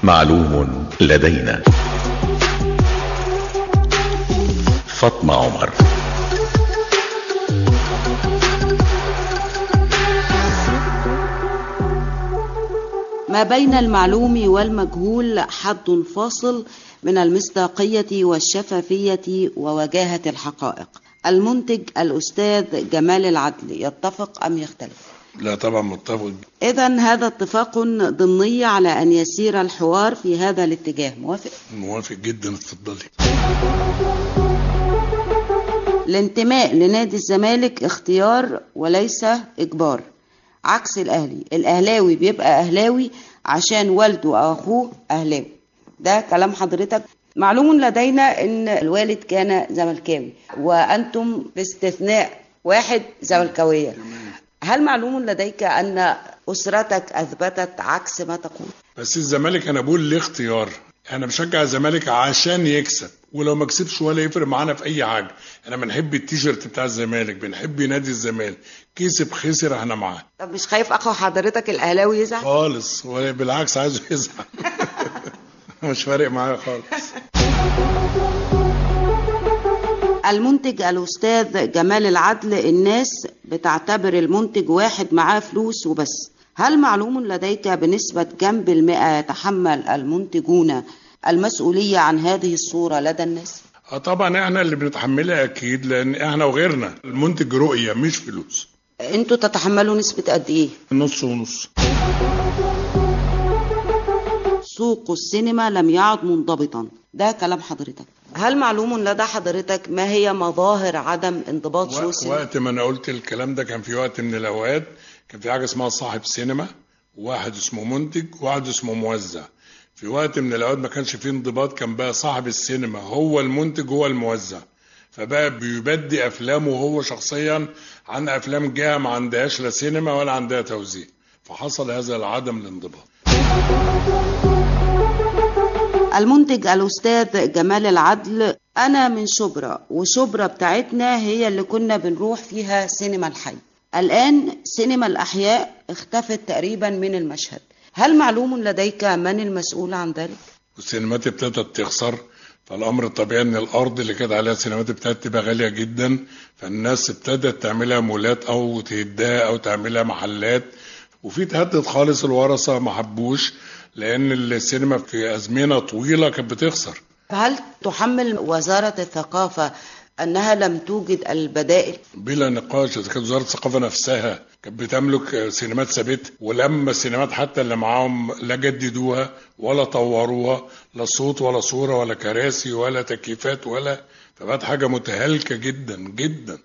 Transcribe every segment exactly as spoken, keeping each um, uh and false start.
معلوم لدينا. فاطمة عمر. ما بين المعلوم والمجهول حد فاصل من المصداقية والشفافية ووجاهة الحقائق. المنتج الأستاذ جمال العدل يتفق أم يختلف؟ لا طبعا متفق. إذن هذا اتفاق ضمني على أن يسير الحوار في هذا الاتجاه. موافق؟ موافق جدا. اتفضلي. الانتماء لنادي الزمالك اختيار وليس إجبار، عكس الأهلي. الأهلاوي بيبقى أهلاوي عشان والده أو أخوه أهلاوي. ده كلام حضرتك. معلوم لدينا أن الوالد كان زملكاوي وأنتم باستثناء واحد زملكاوية. هل معلوم لديك أن أسرتك أثبتت عكس ما تقول؟ بس الزمالك أنا بقول ليه اختيار. أنا بشجع الزمالك عشان يكسب، ولو ما كسبش ولا يفرق معانا في أي حاجة. أنا بنحب التيشيرت بتاع الزمالك، بنحب نادي الزمالك، كسب خسر احنا معاه. طب مش خايف أخو حضرتك الأهلاوي يزعل؟ خالص، بالعكس عايزه يزعل. مش فارق معايا خالص. المنتج الأستاذ جمال العدل، الناس بتعتبر المنتج واحد معاه فلوس وبس. هل معلوم لديك بنسبة كم بالمئة يتحمل المنتجون المسؤولية عن هذه الصورة لدى الناس؟ اه طبعا احنا اللي بنتحملها اكيد، لان احنا وغيرنا. المنتج رؤية مش فلوس. انتوا تتحملوا نسبة قد ايه؟ نص ونص. سوق السينما لم يعد منضبطا، ده كلام حضرتك. هل معلوم لدى حضرتك ما هي مظاهر عدم انضباط سوق السينما؟ وقت ما انا قلت الكلام ده كان في وقت من الاوقات كان في حاجه اسمها صاحب سينما، وواحد اسمه منتج، وواحد اسمه موزع. في وقت من الاوقات ما كانش فيه انضباط، كان بقى صاحب السينما هو المنتج هو الموزع، فبقى بيبدي افلامه هو شخصيا عن افلام جهه ما عندهاش لا سينما ولا عندها توزيع، فحصل هذا العدم الانضباط. المنتج الأستاذ جمال العدل، أنا من شبرا، وشبرا بتاعتنا هي اللي كنا بنروح فيها سينما الحي. الآن سينما الأحياء اختفت تقريبا من المشهد. هل معلوم لديك من المسؤول عن ذلك؟ السينمات ابتدت تخسر، فالأمر الطبيعي أن الأرض اللي كانت عليها السينمات ابتدت تبقى غالية جدا، فالناس ابتدت تعملها مولات أو تهدها أو تعملها محلات، وفي تهدد خالص. الورثة ما حبوش، لأن السينما في أزمنة طويلة كانت بتخسر. هل تحمل وزارة الثقافة أنها لم توجد البدائل؟ بلا نقاش. إذا كانت وزارة الثقافة نفسها كانت بتملك سينمات ثابتة، ولما السينمات حتى اللي معاهم لا جددوها ولا طوروها، لا صوت ولا صورة ولا كراسي ولا تكييفات ولا، فبقت حاجة متهالكة جدا جدا.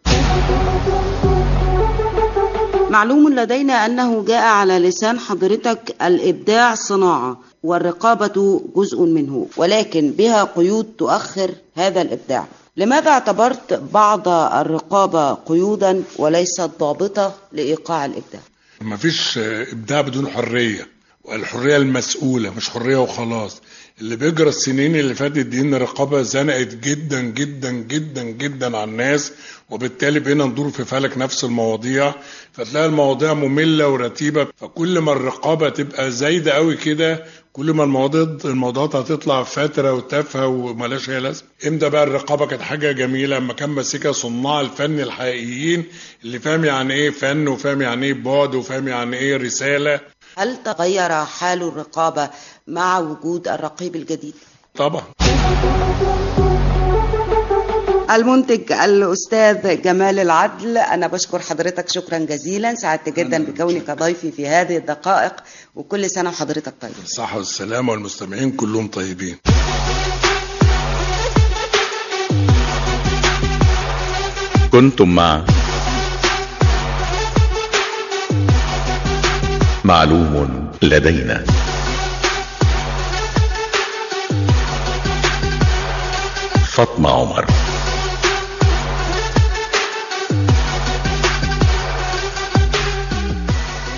معلوم لدينا أنه جاء على لسان حضرتك الإبداع صناعة والرقابة جزء منه، ولكن بها قيود تؤخر هذا الإبداع. لماذا اعتبرت بعض الرقابة قيودا وليست ضابطة لإيقاع الإبداع؟ ما فيش إبداع بدون حرية، والحرية المسؤولة مش حرية وخلاص. اللي بيجرى السنين اللي فاتت دي ان الرقابة زنقت جدا جدا جدا جدا على الناس، وبالتالي بقينا ندور في فلك نفس المواضيع، فتلاقي المواضيع مملة ورتيبة. فكل ما الرقابة تبقى زايدة قوي كده، كل ما المواضيع الموضوعات هتطلع فاترة وتافهة وملاش هي لازمة. امتى بقى الرقابة كانت حاجة جميلة؟ لما كان ماسكها صناع الفن الحقيقيين، اللي فاهم يعني ايه فن وفاهم يعني ايه بعد وفاهم يعني ايه رسالة. هل تغير حال الرقابة مع وجود الرقيب الجديد؟ طبعا. المنتج الأستاذ جمال العدل، أنا بشكر حضرتك شكرا جزيلا، سعدت جدا بكونك ضيفي في هذه الدقائق، وكل سنة وحضرتك طيب. الصحة والسلامة والمستمعين كلهم طيبين. كنتم مع معلوم لدينا. فاطمة عمر.